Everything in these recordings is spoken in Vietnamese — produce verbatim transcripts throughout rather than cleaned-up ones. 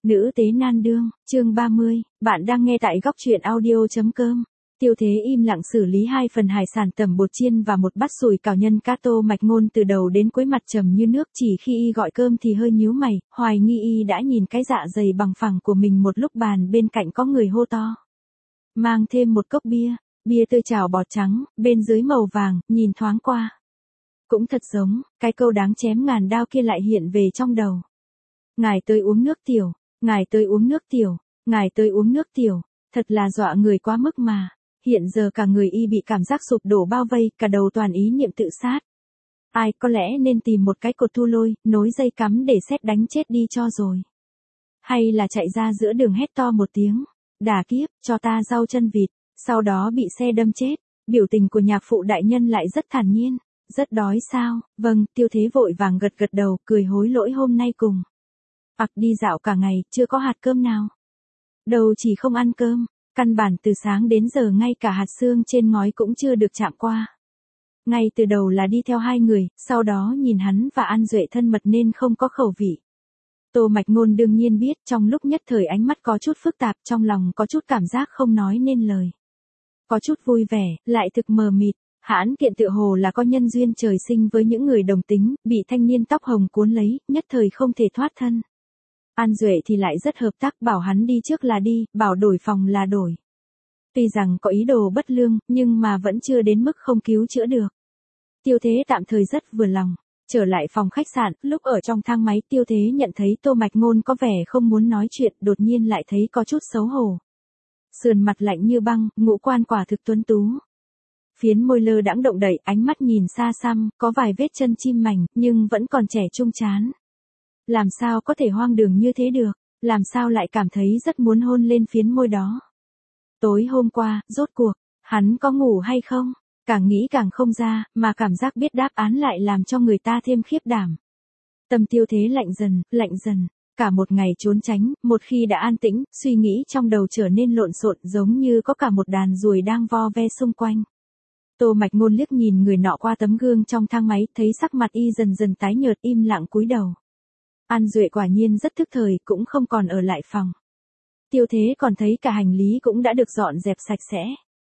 Nữ tế nan đương, chương ba mươi, bạn đang nghe tại góc truyện audio.com. Tiêu Thế im lặng xử lý hai phần hải sản tẩm bột chiên và một bát sủi cảo nhân cá. Tô Mạch Ngôn từ đầu đến cuối mặt trầm như nước, chỉ khi y gọi cơm thì hơi nhíu mày, hoài nghi y đã nhìn cái dạ dày bằng phẳng của mình một lúc. Bàn bên cạnh có người hô to: mang thêm một cốc bia. Bia tươi chảo bọt trắng, bên dưới màu vàng, nhìn thoáng qua cũng thật giống, cái câu đáng chém ngàn đao kia lại hiện về trong đầu. Ngài tới uống nước tiểu, ngài tới uống nước tiểu, ngài tới uống nước tiểu, thật là dọa người quá mức mà. Hiện giờ cả người y bị cảm giác sụp đổ bao vây, cả đầu toàn ý niệm tự sát. Ai, có lẽ nên tìm một cái cột thu lôi, nối dây cắm để sét đánh chết đi cho rồi. Hay là chạy ra giữa đường hét to một tiếng: đà kiếp, cho ta rau chân vịt, sau đó bị xe đâm chết. Biểu tình của nhạc phụ đại nhân lại rất thản nhiên. Rất đói sao? Vâng, Tiêu Thế vội vàng gật gật đầu, cười hối lỗi hôm nay cùng ặc đi dạo cả ngày, chưa có hạt cơm nào. Đầu chỉ không ăn cơm, căn bản từ sáng đến giờ ngay cả hạt xương trên ngói cũng chưa được chạm qua. Ngay từ đầu là đi theo hai người, sau đó nhìn hắn và An Duệ thân mật nên không có khẩu vị. Tô Mạch Ngôn đương nhiên biết, trong lúc nhất thời ánh mắt có chút phức tạp, trong lòng có chút cảm giác không nói nên lời. Có chút vui vẻ, lại thực mờ mịt. Hãn Kiện tựa hồ là có nhân duyên trời sinh với những người đồng tính, bị thanh niên tóc hồng cuốn lấy, nhất thời không thể thoát thân. An Duệ thì lại rất hợp tác, bảo hắn đi trước là đi, bảo đổi phòng là đổi. Tuy rằng có ý đồ bất lương, nhưng mà vẫn chưa đến mức không cứu chữa được. Tiêu Thế tạm thời rất vừa lòng. Trở lại phòng khách sạn, lúc ở trong thang máy Tiêu Thế nhận thấy Tô Mạch Ngôn có vẻ không muốn nói chuyện, đột nhiên lại thấy có chút xấu hổ. Sườn mặt lạnh như băng, ngũ quan quả thực tuấn tú. Phiến môi lơ đãng động đậy, ánh mắt nhìn xa xăm, có vài vết chân chim mảnh, nhưng vẫn còn trẻ trung chán. Làm sao có thể hoang đường như thế được, làm sao lại cảm thấy rất muốn hôn lên phiến môi đó. Tối hôm qua, rốt cuộc, hắn có ngủ hay không? Càng nghĩ càng không ra, mà cảm giác biết đáp án lại làm cho người ta thêm khiếp đảm. Tâm Tiêu Thế lạnh dần, lạnh dần. Cả một ngày trốn tránh, một khi đã an tĩnh, suy nghĩ trong đầu trở nên lộn xộn, giống như có cả một đàn ruồi đang vo ve xung quanh. Tô Mạch Ngôn liếc nhìn người nọ qua tấm gương trong thang máy, thấy sắc mặt y dần dần tái nhợt, im lặng cúi đầu. An Duệ quả nhiên rất thức thời, cũng không còn ở lại phòng. Tiêu Thế còn thấy cả hành lý cũng đã được dọn dẹp sạch sẽ.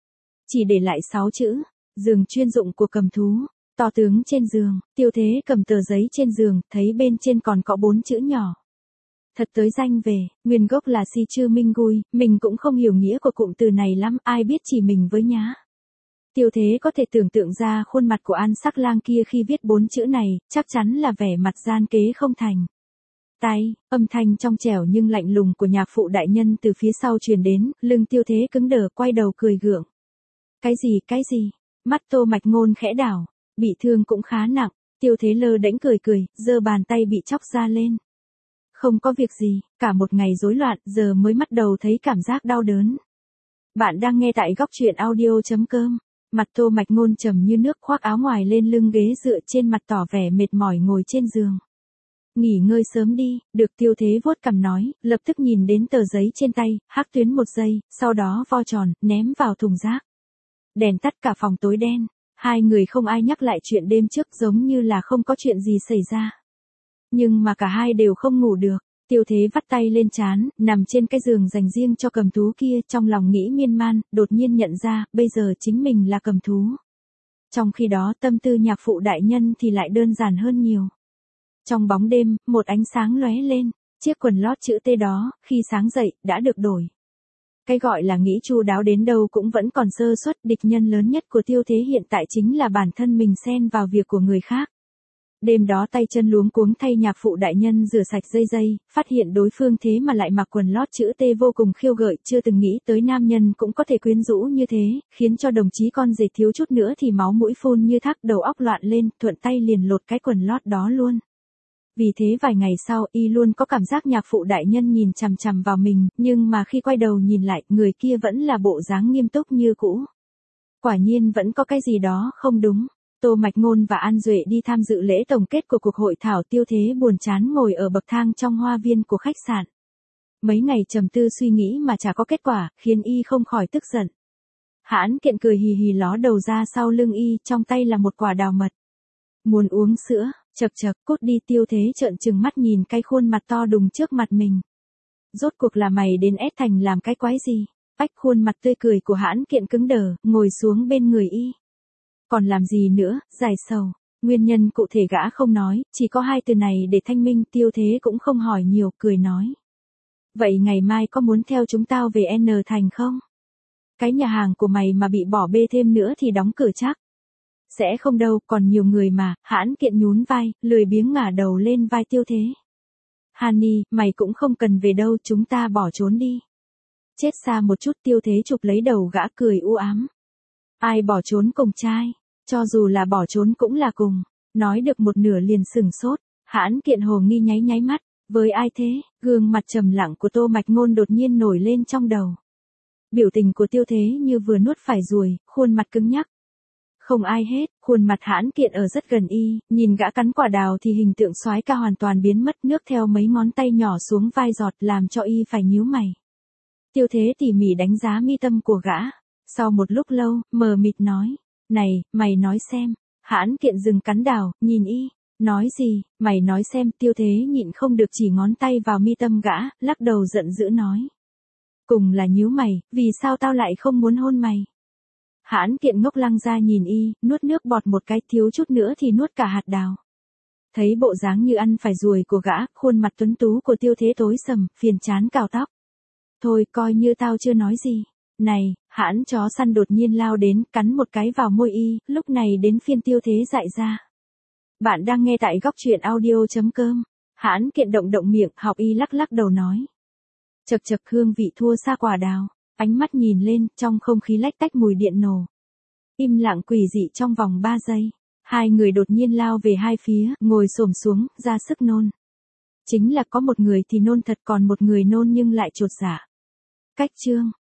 Chỉ để lại sáu chữ: giường chuyên dụng của cầm thú. To tướng trên giường, Tiêu Thế cầm tờ giấy trên giường, thấy bên trên còn có bốn chữ nhỏ. Thật tới danh về, nguyên gốc là Si Chư Minh Gui, mình cũng không hiểu nghĩa của cụm từ này lắm, ai biết chỉ mình với nhá. Tiêu Thế có thể tưởng tượng ra khuôn mặt của An Sắc Lang kia khi viết bốn chữ này, chắc chắn là vẻ mặt gian kế không thành. Tay, âm thanh trong trẻo nhưng lạnh lùng của nhạc phụ đại nhân từ phía sau truyền đến, lưng Tiêu Thế cứng đờ, quay đầu cười gượng. Cái gì, cái gì? Mắt Tô Mạch Ngôn khẽ đảo, bị thương cũng khá nặng. Tiêu Thế lơ đễnh cười cười, giơ bàn tay bị chóc ra lên. Không có việc gì, cả một ngày rối loạn, giờ mới bắt đầu thấy cảm giác đau đớn. Bạn đang nghe tại góc truyện audio.com. Mặt Tô Mạch Ngôn trầm như nước, khoác áo ngoài lên lưng ghế dựa trên mặt, tỏ vẻ mệt mỏi ngồi trên giường. Nghỉ ngơi sớm đi, được. Tiêu Thế vuốt cằm nói, lập tức nhìn đến tờ giấy trên tay, hắc tuyến một giây, sau đó vo tròn, ném vào thùng rác. Đèn tắt, cả phòng tối đen. Hai người không ai nhắc lại chuyện đêm trước, giống như là không có chuyện gì xảy ra. Nhưng mà cả hai đều không ngủ được. Tiêu Thế vắt tay lên trán, nằm trên cái giường dành riêng cho cầm thú kia, trong lòng nghĩ miên man, đột nhiên nhận ra, bây giờ chính mình là cầm thú. Trong khi đó tâm tư nhạc phụ đại nhân thì lại đơn giản hơn nhiều. Trong bóng đêm, một ánh sáng lóe lên, chiếc quần lót chữ T đó, khi sáng dậy, đã được đổi. Cái gọi là nghĩ chu đáo đến đâu cũng vẫn còn sơ suất, địch nhân lớn nhất của Tiêu Thế hiện tại chính là bản thân mình xen vào việc của người khác. Đêm đó tay chân luống cuống thay nhạc phụ đại nhân rửa sạch dây dây, phát hiện đối phương thế mà lại mặc quần lót chữ T vô cùng khiêu gợi, chưa từng nghĩ tới nam nhân cũng có thể quyến rũ như thế, khiến cho đồng chí con rể thiếu chút nữa thì máu mũi phun như thác, đầu óc loạn lên, thuận tay liền lột cái quần lót đó luôn. Vì thế vài ngày sau, y luôn có cảm giác nhạc phụ đại nhân nhìn chằm chằm vào mình, nhưng mà khi quay đầu nhìn lại, người kia vẫn là bộ dáng nghiêm túc như cũ. Quả nhiên vẫn có cái gì đó không đúng. Tô Mạch Ngôn và An Duệ đi tham dự lễ tổng kết của cuộc hội thảo. Tiêu Thế buồn chán ngồi ở bậc thang trong hoa viên của khách sạn. Mấy ngày trầm tư suy nghĩ mà chả có kết quả, khiến y không khỏi tức giận. Hãn Kiện cười hì hì ló đầu ra sau lưng y, trong tay là một quả đào mật. Muốn uống sữa, chậc chậc, cút đi. Tiêu Thế trợn trừng mắt nhìn cái khuôn mặt to đùng trước mặt mình. Rốt cuộc là mày đến ép thành làm cái quái gì? Ách, khuôn mặt tươi cười của Hãn Kiện cứng đờ, ngồi xuống bên người y. Còn làm gì nữa, giải sầu. Nguyên nhân cụ thể gã không nói, chỉ có hai từ này để thanh minh. Tiêu Thế cũng không hỏi nhiều, cười nói. Vậy ngày mai có muốn theo chúng tao về N thành không? Cái nhà hàng của mày mà bị bỏ bê thêm nữa thì đóng cửa chắc. Sẽ không đâu, còn nhiều người mà. Hãn Kiện nhún vai, lười biếng ngả đầu lên vai Tiêu Thế. Hani, mày cũng không cần về đâu, chúng ta bỏ trốn đi. Chết xa một chút. Tiêu Thế chụp lấy đầu gã, cười u ám. Ai bỏ trốn cùng trai? Cho dù là bỏ trốn cũng là cùng. Nói được một nửa liền sửng sốt. Hãn Kiện hồ nghi nháy nháy mắt. Với ai thế? Gương mặt trầm lặng của Tô Mạch Ngôn đột nhiên nổi lên trong đầu. Biểu tình của Tiêu Thế như vừa nuốt phải ruồi, khuôn mặt cứng nhắc. Không ai hết. Khuôn mặt Hãn Kiện ở rất gần y, nhìn gã cắn quả đào thì hình tượng soái ca hoàn toàn biến mất, nước theo mấy ngón tay nhỏ xuống vai giọt làm cho y phải nhíu mày. Tiêu Thế tỉ mỉ đánh giá mi tâm của gã. Sau một lúc lâu, mờ mịt nói. Này, mày nói xem. Hãn Kiện dừng cắn đào, nhìn y. Nói gì, mày nói xem. Tiêu Thế nhịn không được chỉ ngón tay vào mi tâm gã, lắc đầu giận dữ nói. Cùng là nhíu mày, vì sao tao lại không muốn hôn mày? Hãn Kiện ngốc lăng ra nhìn y, nuốt nước bọt một cái, thiếu chút nữa thì nuốt cả hạt đào. Thấy bộ dáng như ăn phải ruồi của gã, khuôn mặt tuấn tú của Tiêu Thế tối sầm, phiền chán cào tóc. Thôi, coi như tao chưa nói gì. Này, Hãn chó săn đột nhiên lao đến, cắn một cái vào môi y, lúc này đến phiên Tiêu Thế dại ra. Bạn đang nghe tại góc truyện audio chấm com. Hãn Kiện động động miệng, học y lắc lắc đầu nói. Chậc chậc, hương vị thua xa quả đào. Ánh mắt nhìn lên, trong không khí lách tách mùi điện nổ. Im lặng quỷ dị trong vòng ba giây. Hai người đột nhiên lao về hai phía, ngồi xổm xuống, ra sức nôn. Chính là có một người thì nôn thật, còn một người nôn nhưng lại chột dạ. Cách chương.